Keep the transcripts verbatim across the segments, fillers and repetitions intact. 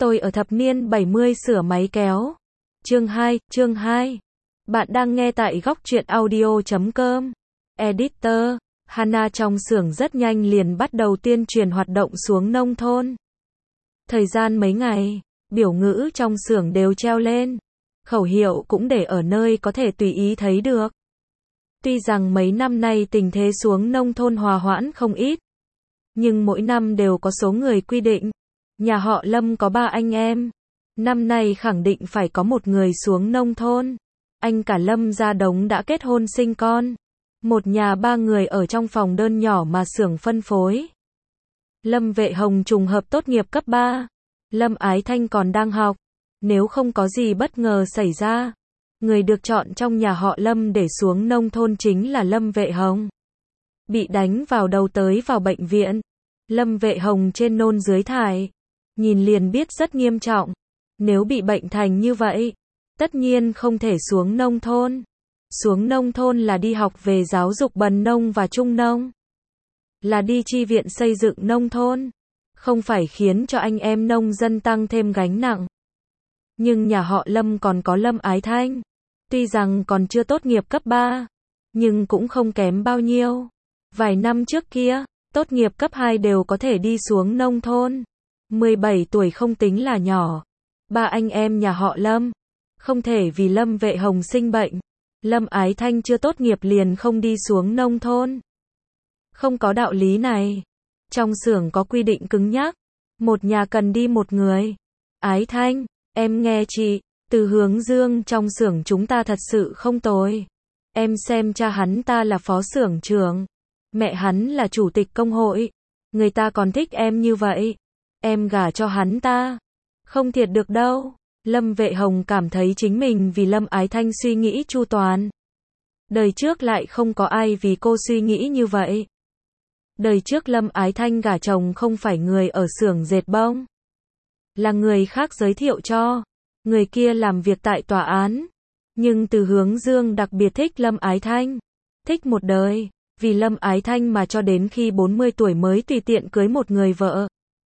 Tôi ở thập niên bảy mươi sửa máy kéo. Chương hai, chương hai. Bạn đang nghe tại góc truyện audio chấm com. Editor, Hana trong xưởng rất nhanh liền bắt đầu tuyên truyền hoạt động xuống nông thôn. Thời gian mấy ngày, biểu ngữ trong xưởng đều treo lên. Khẩu hiệu cũng để ở nơi có thể tùy ý thấy được. Tuy rằng mấy năm nay tình thế xuống nông thôn hòa hoãn không ít, nhưng mỗi năm đều có số người quy định. Nhà họ Lâm có ba anh em. Năm nay khẳng định phải có một người xuống nông thôn. Anh cả Lâm gia Đống đã kết hôn sinh con. Một nhà ba người ở trong phòng đơn nhỏ mà xưởng phân phối. Lâm Vệ Hồng trùng hợp tốt nghiệp cấp ba. Lâm Ái Thanh còn đang học. Nếu không có gì bất ngờ xảy ra, người được chọn trong nhà họ Lâm để xuống nông thôn chính là Lâm Vệ Hồng. Bị đánh vào đầu tới vào bệnh viện. Lâm Vệ Hồng trên nôn dưới thải. Nhìn liền biết rất nghiêm trọng. Nếu bị bệnh thành như vậy, tất nhiên không thể xuống nông thôn. Xuống nông thôn là đi học về giáo dục bần nông và trung nông. Là đi chi viện xây dựng nông thôn. Không phải khiến cho anh em nông dân tăng thêm gánh nặng. Nhưng nhà họ Lâm còn có Lâm Ái Thanh. Tuy rằng còn chưa tốt nghiệp cấp ba, nhưng cũng không kém bao nhiêu. Vài năm trước kia, tốt nghiệp cấp hai đều có thể đi xuống nông thôn. mười bảy tuổi không tính là nhỏ. Ba anh em nhà họ Lâm. Không thể vì Lâm Vệ Hồng sinh bệnh. Lâm Ái Thanh chưa tốt nghiệp liền không đi xuống nông thôn. Không có đạo lý này. Trong xưởng có quy định cứng nhắc. Một nhà cần đi một người. Ái Thanh, em nghe chị, Từ Hướng Dương trong xưởng chúng ta thật sự không tồi. Em xem cha hắn ta là phó xưởng trưởng. Mẹ hắn là chủ tịch công hội. Người ta còn thích em như vậy. Em gả cho hắn ta. Không thiệt được đâu. Lâm Vệ Hồng cảm thấy chính mình vì Lâm Ái Thanh suy nghĩ chu toàn. Đời trước lại không có ai vì cô suy nghĩ như vậy. Đời trước Lâm Ái Thanh gả chồng không phải người ở xưởng dệt bông. Là người khác giới thiệu cho. Người kia làm việc tại tòa án. Nhưng Từ Hướng Dương đặc biệt thích Lâm Ái Thanh. Thích một đời. Vì Lâm Ái Thanh mà cho đến khi bốn mươi tuổi mới tùy tiện cưới một người vợ.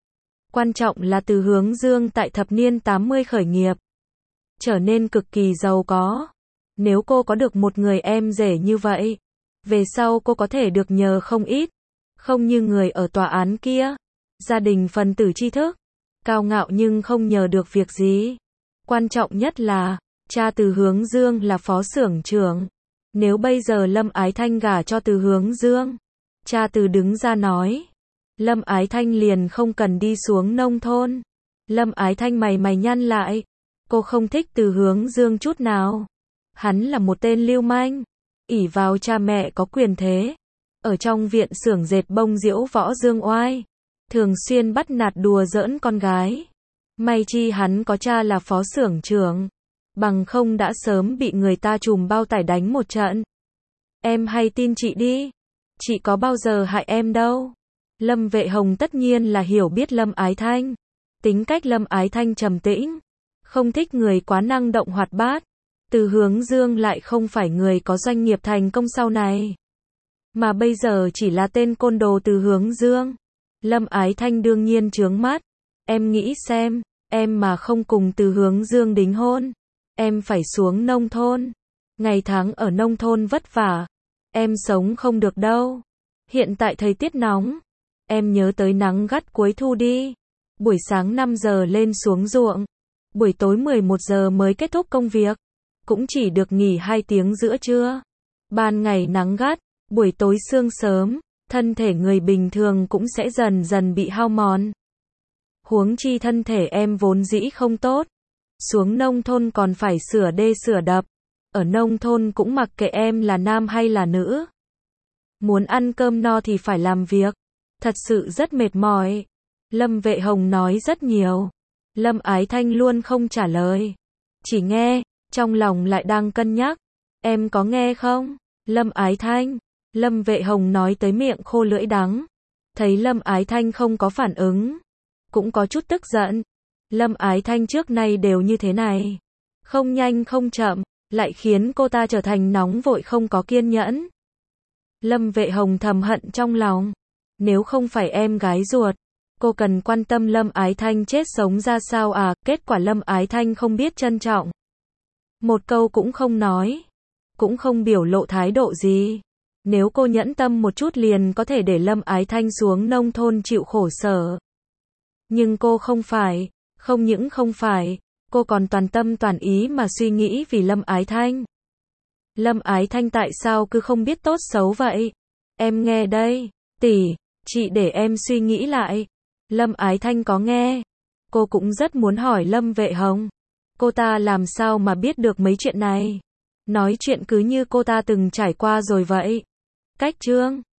Quan trọng là Từ Hướng Dương tại thập niên tám mươi khởi nghiệp. Trở nên cực kỳ giàu có. Nếu cô có được một người em rể như vậy, về sau cô có thể được nhờ không ít. Không như người ở tòa án kia. Gia đình phần tử tri thức. Cao ngạo nhưng không nhờ được việc gì. Quan trọng nhất là, cha Từ Hướng Dương là phó xưởng trưởng. Nếu bây giờ Lâm Ái Thanh gả cho Từ Hướng Dương, cha Từ đứng ra nói, Lâm Ái Thanh liền không cần đi xuống nông thôn. Lâm Ái Thanh mày mày nhăn lại. Cô không thích Từ Hướng Dương chút nào. Hắn là một tên lưu manh. Ỷ vào cha mẹ có quyền thế. Ở trong viện xưởng dệt bông diễu võ dương oai. Thường xuyên bắt nạt đùa giỡn con gái. May chi hắn có cha là phó xưởng trưởng. Bằng không đã sớm bị người ta trùm bao tải đánh một trận. Em hay tin chị đi. Chị có bao giờ hại em đâu. Lâm Vệ Hồng tất nhiên là hiểu biết Lâm Ái Thanh. Tính cách Lâm Ái Thanh trầm tĩnh. Không thích người quá năng động hoạt bát. Từ Hướng Dương lại không phải người có doanh nghiệp thành công sau này. Mà bây giờ chỉ là tên côn đồ Từ Hướng Dương. Lâm Ái Thanh đương nhiên chướng mắt. Em nghĩ xem, em mà không cùng Từ Hướng Dương đính hôn. Em phải xuống nông thôn. Ngày tháng ở nông thôn vất vả. Em sống không được đâu. Hiện tại thời tiết nóng. Em nhớ tới nắng gắt cuối thu đi. Buổi sáng năm giờ lên xuống ruộng. Buổi tối mười một giờ mới kết thúc công việc. Cũng chỉ được nghỉ hai tiếng giữa trưa. Ban ngày nắng gắt, buổi tối sương sớm. Thân thể người bình thường cũng sẽ dần dần bị hao mòn. Huống chi thân thể em vốn dĩ không tốt. Xuống nông thôn còn phải sửa đê sửa đập. Ở nông thôn cũng mặc kệ em là nam hay là nữ. Muốn ăn cơm no thì phải làm việc. Thật sự rất mệt mỏi. Lâm Vệ Hồng nói rất nhiều. Lâm Ái Thanh luôn không trả lời. Chỉ nghe, trong lòng lại đang cân nhắc. Em có nghe không? Lâm Ái Thanh. Lâm Vệ Hồng nói tới miệng khô lưỡi đắng. Thấy Lâm Ái Thanh không có phản ứng. Cũng có chút tức giận. Lâm Ái Thanh trước nay đều như thế này. Không nhanh không chậm, lại khiến cô ta trở thành nóng vội không có kiên nhẫn. Lâm Vệ Hồng thầm hận trong lòng. Nếu không phải em gái ruột, Cô cần quan tâm Lâm Ái Thanh chết sống ra sao à, kết quả Lâm Ái Thanh không biết trân trọng. Một câu cũng không nói. Cũng không biểu lộ thái độ gì. Nếu cô nhẫn tâm một chút liền có thể để Lâm Ái Thanh xuống nông thôn chịu khổ sở. Nhưng cô không phải. Không những không phải. Cô còn toàn tâm toàn ý mà suy nghĩ vì Lâm Ái Thanh. Lâm Ái Thanh tại sao cứ không biết tốt xấu vậy? Em nghe đây. Tỷ, chị để em suy nghĩ lại. Lâm Ái Thanh có nghe. Cô cũng rất muốn hỏi Lâm Vệ Hồng. Cô ta làm sao mà biết được mấy chuyện này? Nói chuyện cứ như cô ta từng trải qua rồi vậy. Cách chương